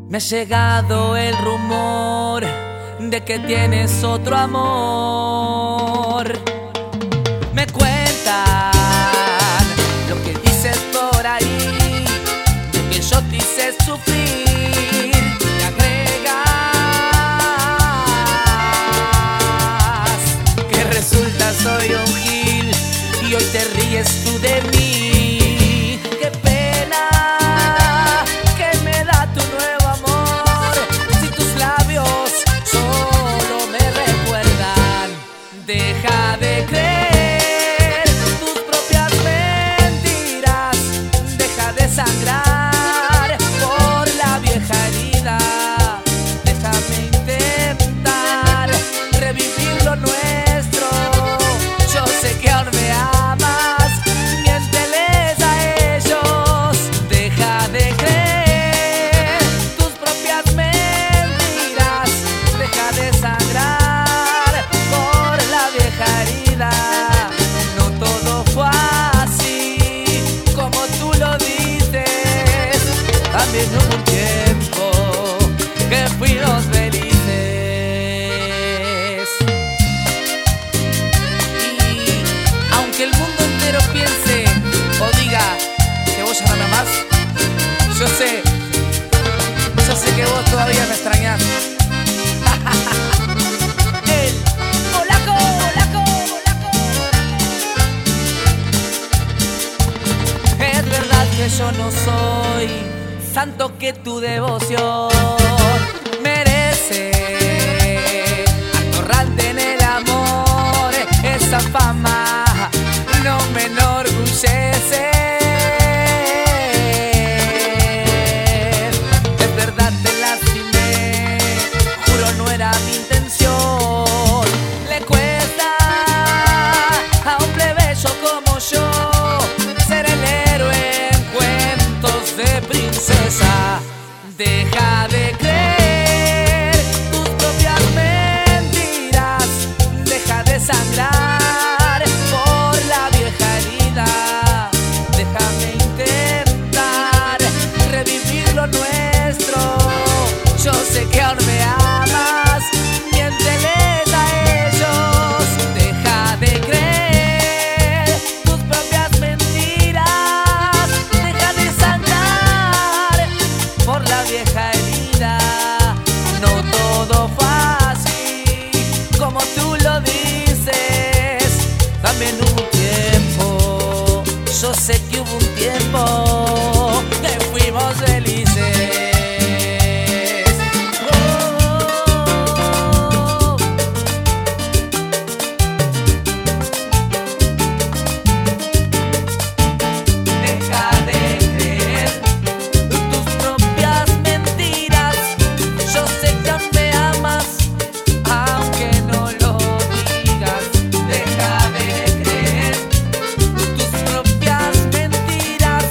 Me ha llegado el rumor de que tienes otro amor. Me cuentan lo que dices por ahí, de que yo te hice sufrir. Me agregas que resulta soy un gil y hoy te ríes tú de mí. Qué pena que me da tu nuevo amor, si tus labios solo me recuerdan. Deja de creer tus propias mentiras, deja de sangrar por la vieja herida. Déjame intentar revivir lo nuestro. Yo sé que aún me amas, miénteles a ellos. Deja de creer tus propias mentiras, deja de sangrar por la vieja herida. No todo fue así como tú lo dices, también hubo un tiempo que fuimos felices. Y aunque el mundo entero piense o diga que vos ya no me amás, yo sé que vos todavía me extrañás. El polaco, polaco, polaco. Es verdad que yo no soy santo, que tu devoción merece atorrante en el amor. Esa fama no me enorgullece. Es verdad, te lastimé, juro no era mi intención. Le cuesta a un plebeyo como yo ser el héroe en cuentos de princesa. Deja de creer tus propias mentiras, deja de sangrar por la vieja herida. Déjame intentar revivir lo nuestro. Yo sé que aún me amas, miénteles a ellos. Deja de creer tus propias mentiras, deja de sangrar por la vieja herida. No todo fue así como tú lo dices, también hubo un tiempo, yo sé que hubo un tiempo que fuimos felices. Deja de creer tus propias mentiras. Yo sé que aún me amas, aunque no lo digas. Deja de creer tus propias mentiras.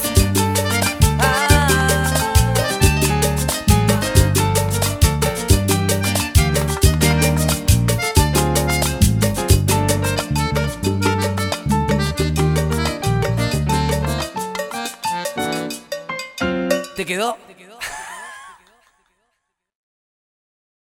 ¿Te quedó?